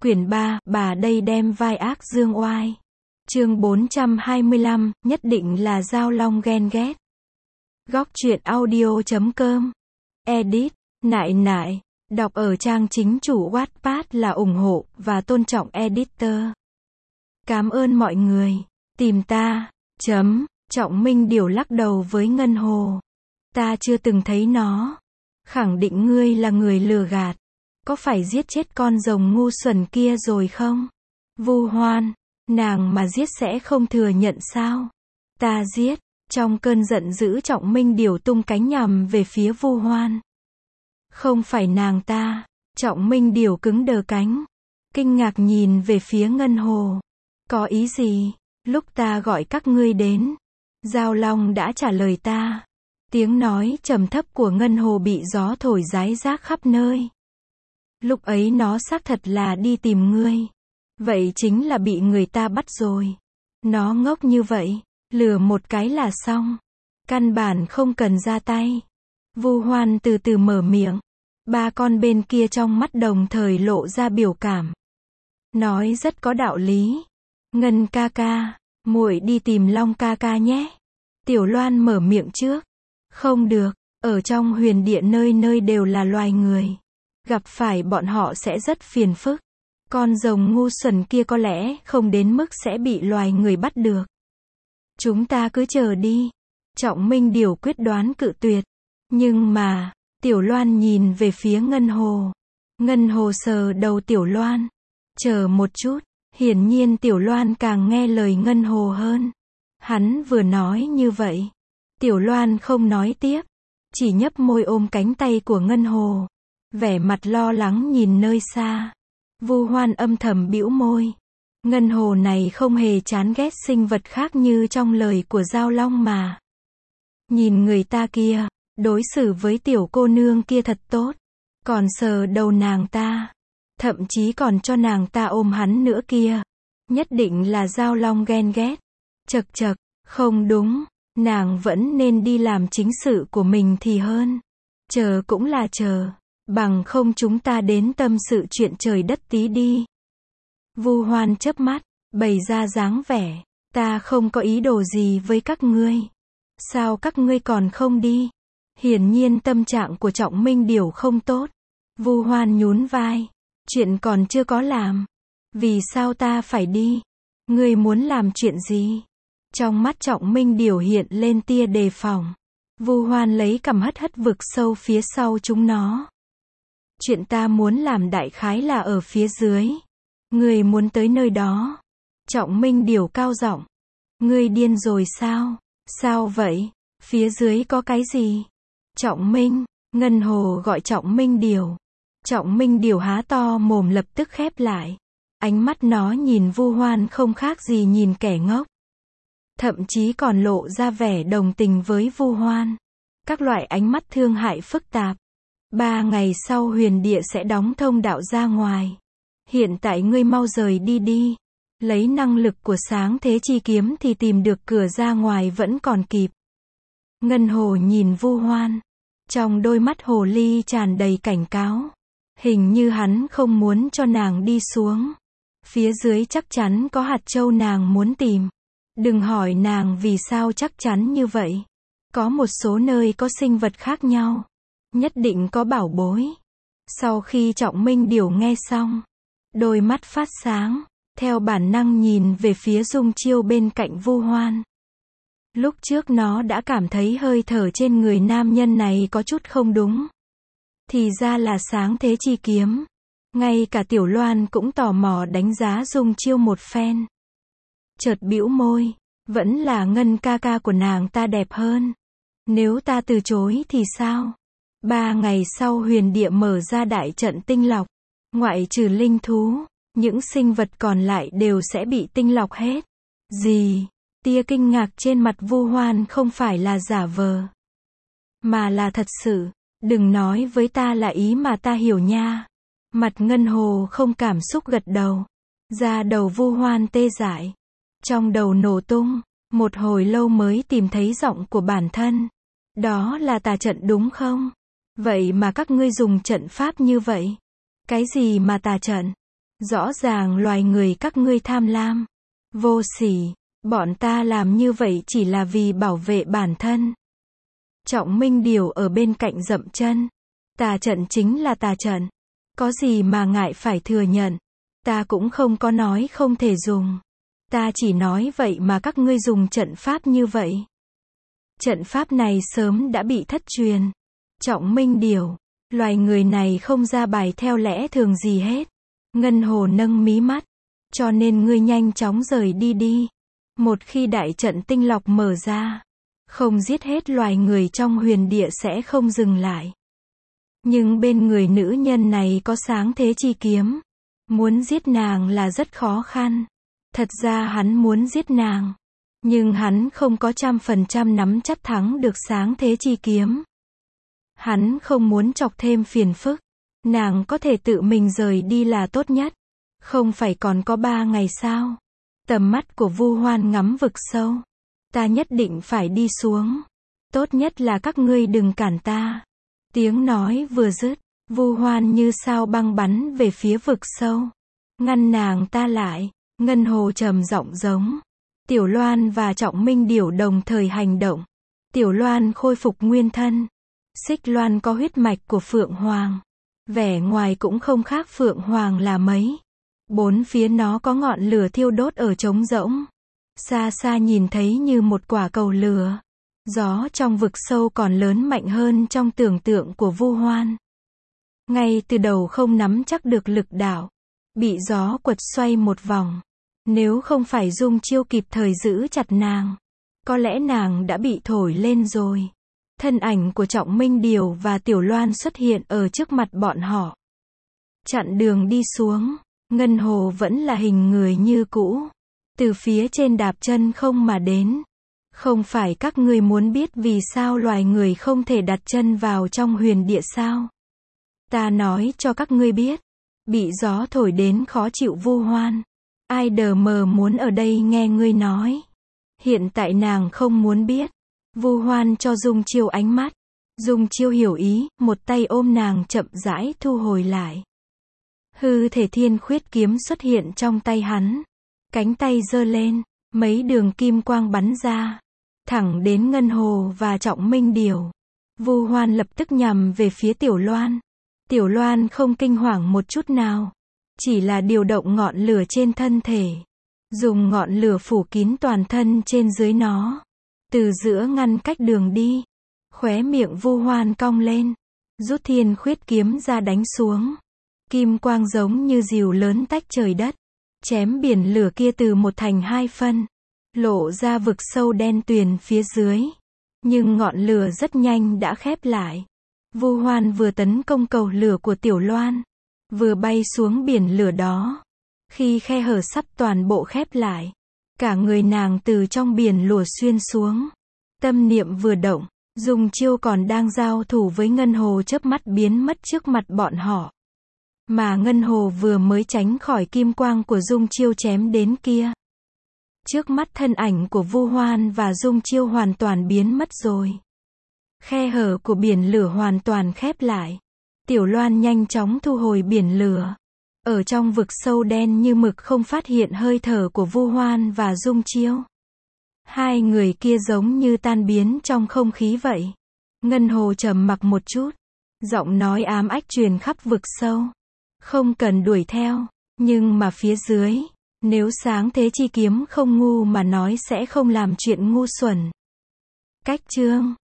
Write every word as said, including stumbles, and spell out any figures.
Quyển ba, bà đây đem vai ác dương oai. Chương bốn trăm hai mươi lăm, nhất định là Giao Long ghen ghét. Góc truyện audio chấm com. Edit, nại nại. Đọc ở trang chính chủ Wattpad là ủng hộ và tôn trọng editor. Cảm ơn mọi người. Tìm ta. Chấm. Trọng Minh Điểu lắc đầu với Ngân Hồ. Ta chưa từng thấy nó. Khẳng định ngươi là người lừa gạt. Có phải giết chết con rồng ngu xuẩn kia rồi không? Vu Hoan. Nàng mà giết sẽ không thừa nhận sao? Ta giết. Trong cơn giận dữ Trọng Minh Điểu tung cánh nhằm về phía Vu Hoan. Không phải nàng ta. Trọng Minh Điểu cứng đờ cánh. Kinh ngạc nhìn về phía Ngân Hồ. Có ý gì? Lúc ta gọi các ngươi đến, Giao Long đã trả lời ta. Tiếng nói trầm thấp của Ngân Hồ bị gió thổi rái rác khắp nơi. Lúc ấy nó xác thật là đi tìm ngươi. Vậy chính là bị người ta bắt rồi. Nó ngốc như vậy, lừa một cái là xong. Căn bản không cần ra tay. Vu Hoan từ từ mở miệng. Ba con bên kia trong mắt đồng thời lộ ra biểu cảm. Nói rất có đạo lý. Ngân ca ca, muội đi tìm Long ca ca nhé. Tiểu Loan mở miệng trước. Không được, ở trong huyền địa nơi nơi đều là loài người. Gặp phải bọn họ sẽ rất phiền phức. Con rồng ngu xuẩn kia có lẽ không đến mức sẽ bị loài người bắt được. Chúng ta cứ chờ đi. Trọng Minh Điểu quyết đoán cự tuyệt. Nhưng mà, Tiểu Loan nhìn về phía Ngân Hồ. Ngân Hồ sờ đầu Tiểu Loan. Chờ một chút. Hiển nhiên Tiểu Loan càng nghe lời Ngân Hồ hơn. Hắn vừa nói như vậy. Tiểu Loan không nói tiếp. Chỉ nhấp môi ôm cánh tay của Ngân Hồ. Vẻ mặt lo lắng nhìn nơi xa. Vu Hoan âm thầm bĩu môi. Ngân Hồ này không hề chán ghét sinh vật khác như trong lời của Giao Long mà. Nhìn người ta kia, đối xử với tiểu cô nương kia thật tốt. Còn sờ đầu nàng ta. Thậm chí còn cho nàng ta ôm hắn nữa kia. Nhất định là Giao Long ghen ghét. Chật chật, không đúng. Nàng vẫn nên đi làm chính sự của mình thì hơn. Chờ cũng là chờ. Bằng không chúng ta đến tâm sự chuyện trời đất tí đi. Vu Hoan chớp mắt, bày ra dáng vẻ. Ta không có ý đồ gì với các ngươi. Sao các ngươi còn không đi? Hiển nhiên tâm trạng của Trọng Minh Điểu không tốt. Vu Hoan nhún vai. Chuyện còn chưa có làm. Vì sao ta phải đi? Ngươi muốn làm chuyện gì? Trong mắt Trọng Minh Điểu hiện lên tia đề phòng. Vu Hoan lấy cằm hất hất vực sâu phía sau chúng nó. Chuyện ta muốn làm đại khái là ở phía dưới. Ngươi muốn tới nơi đó. Trọng Minh Điểu cao giọng. Ngươi điên rồi sao? Sao vậy? Phía dưới có cái gì? Trọng Minh. Ngân Hồ gọi Trọng Minh Điểu. Trọng Minh Điểu há to mồm lập tức khép lại. Ánh mắt nó nhìn Vu Hoan không khác gì nhìn kẻ ngốc. Thậm chí còn lộ ra vẻ đồng tình với Vu Hoan. Các loại ánh mắt thương hại phức tạp. Ba ngày sau huyền địa sẽ đóng thông đạo ra ngoài. Hiện tại ngươi mau rời đi đi. Lấy năng lực của sáng thế chi kiếm thì tìm được cửa ra ngoài vẫn còn kịp. Ngân Hồ nhìn Vu Hoan. Trong đôi mắt hồ ly tràn đầy cảnh cáo. Hình như hắn không muốn cho nàng đi xuống. Phía dưới chắc chắn có hạt châu nàng muốn tìm. Đừng hỏi nàng vì sao chắc chắn như vậy. Có một số nơi có sinh vật khác nhau. Nhất định có bảo bối. Sau khi Trọng Minh Điểu nghe xong, đôi mắt phát sáng, theo bản năng nhìn về phía Dung Chiêu bên cạnh Vu Hoan. Lúc trước nó đã cảm thấy hơi thở trên người nam nhân này có chút không đúng. Thì ra là sáng thế chi kiếm. Ngay cả Tiểu Loan cũng tò mò đánh giá Dung Chiêu một phen. Chợt bĩu môi, vẫn là Ngân ca ca của nàng ta đẹp hơn. Nếu ta từ chối thì sao? Ba ngày sau huyền địa mở ra đại trận tinh lọc. Ngoại trừ linh thú, những sinh vật còn lại đều sẽ bị tinh lọc hết. Gì? Tia kinh ngạc trên mặt Vu Hoan không phải là giả vờ. Mà là thật sự. Đừng nói với ta là ý mà ta hiểu nha. Mặt Ngân Hồ không cảm xúc gật đầu. Da đầu Vu Hoan tê dại. Trong đầu nổ tung. Một hồi lâu mới tìm thấy giọng của bản thân. Đó là tà trận đúng không? Vậy mà các ngươi dùng trận pháp như vậy. Cái gì mà tà trận? Rõ ràng loài người các ngươi tham lam, vô sỉ, bọn ta làm như vậy chỉ là vì bảo vệ bản thân. Trọng Minh Điều ở bên cạnh dậm chân. Tà trận chính là tà trận. Có gì mà ngại phải thừa nhận. Ta cũng không có nói không thể dùng. Ta chỉ nói vậy mà các ngươi dùng trận pháp như vậy. Trận pháp này sớm đã bị thất truyền. Trọng Minh Điều, loài người này không ra bài theo lẽ thường gì hết. Ngân Hồ nâng mí mắt. Cho nên ngươi nhanh chóng rời đi đi. Một khi đại trận tinh lọc mở ra, không giết hết loài người trong huyền địa sẽ không dừng lại. Nhưng bên người nữ nhân này có sáng thế chi kiếm. Muốn giết nàng là rất khó khăn. Thật ra hắn muốn giết nàng. Nhưng hắn không có trăm phần trăm nắm chắc thắng được sáng thế chi kiếm. Hắn không muốn chọc thêm phiền phức. Nàng có thể tự mình rời đi là tốt nhất. Không phải còn có ba ngày sao? Tầm mắt của Vu Hoan ngắm vực sâu. Ta nhất định phải đi xuống. Tốt nhất là các ngươi đừng cản ta. Tiếng nói vừa dứt, Vu Hoan như sao băng bắn về phía vực sâu. Ngăn nàng ta lại. Ngân Hồ trầm giọng giống. Tiểu Loan và Trọng Minh Điểu đồng thời hành động. Tiểu Loan khôi phục nguyên thân. Xích Loan có huyết mạch của Phượng Hoàng. Vẻ ngoài cũng không khác Phượng Hoàng là mấy. Bốn phía nó có ngọn lửa thiêu đốt ở trống rỗng. Xa xa nhìn thấy như một quả cầu lửa. Gió trong vực sâu còn lớn mạnh hơn trong tưởng tượng của Vu Hoan. Ngay từ đầu không nắm chắc được lực đạo. Bị gió quật xoay một vòng. Nếu không phải Dung Chiêu kịp thời giữ chặt nàng, có lẽ nàng đã bị thổi lên rồi. Thân ảnh của Trọng Minh Điều và Tiểu Loan xuất hiện ở trước mặt bọn họ. Chặn đường đi xuống. Ngân Hồ vẫn là hình người như cũ. Từ phía trên đạp chân không mà đến. Không phải các ngươi muốn biết vì sao loài người không thể đặt chân vào trong huyền địa sao? Ta nói cho các ngươi biết. Bị gió thổi đến khó chịu Vu Hoan. Ai đờ mờ muốn ở đây nghe ngươi nói. Hiện tại nàng không muốn biết. Vu Hoan cho Dung Chiêu ánh mắt. Dung Chiêu hiểu ý, một tay ôm nàng chậm rãi thu hồi lại. Hư thể thiên khuyết kiếm xuất hiện trong tay hắn. Cánh tay giơ lên, mấy đường kim quang bắn ra. Thẳng đến Ngân Hồ và Trọng Minh Điều. Vu Hoan lập tức nhằm về phía Tiểu Loan. Tiểu Loan không kinh hoàng một chút nào. Chỉ là điều động ngọn lửa trên thân thể. Dùng ngọn lửa phủ kín toàn thân trên dưới nó. Từ giữa ngăn cách đường đi. Khóe miệng Vu Hoan cong lên. Rút thiên khuyết kiếm ra đánh xuống. Kim quang giống như rìu lớn tách trời đất. Chém biển lửa kia từ một thành hai phân. Lộ ra vực sâu đen tuyền phía dưới. Nhưng ngọn lửa rất nhanh đã khép lại. Vu Hoan vừa tấn công cầu lửa của Tiểu Loan. Vừa bay xuống biển lửa đó. Khi khe hở sắp toàn bộ khép lại. Cả người nàng từ trong biển lửa xuyên xuống. Tâm niệm vừa động. Dung Chiêu còn đang giao thủ với Ngân Hồ chớp mắt biến mất trước mặt bọn họ. Mà Ngân Hồ vừa mới tránh khỏi kim quang của Dung Chiêu chém đến kia. Trước mắt thân ảnh của Vu Hoan và Dung Chiêu hoàn toàn biến mất rồi. Khe hở của biển lửa hoàn toàn khép lại. Tiểu Loan nhanh chóng thu hồi biển lửa. Ở trong vực sâu đen như mực không phát hiện hơi thở của Vu Hoan và Dung Chiêu. Hai người kia giống như tan biến trong không khí vậy. Ngân Hồ trầm mặc một chút. Giọng nói ám ách truyền khắp vực sâu. Không cần đuổi theo. Nhưng mà phía dưới, nếu sáng thế chi kiếm không ngu mà nói sẽ không làm chuyện ngu xuẩn. Cách chương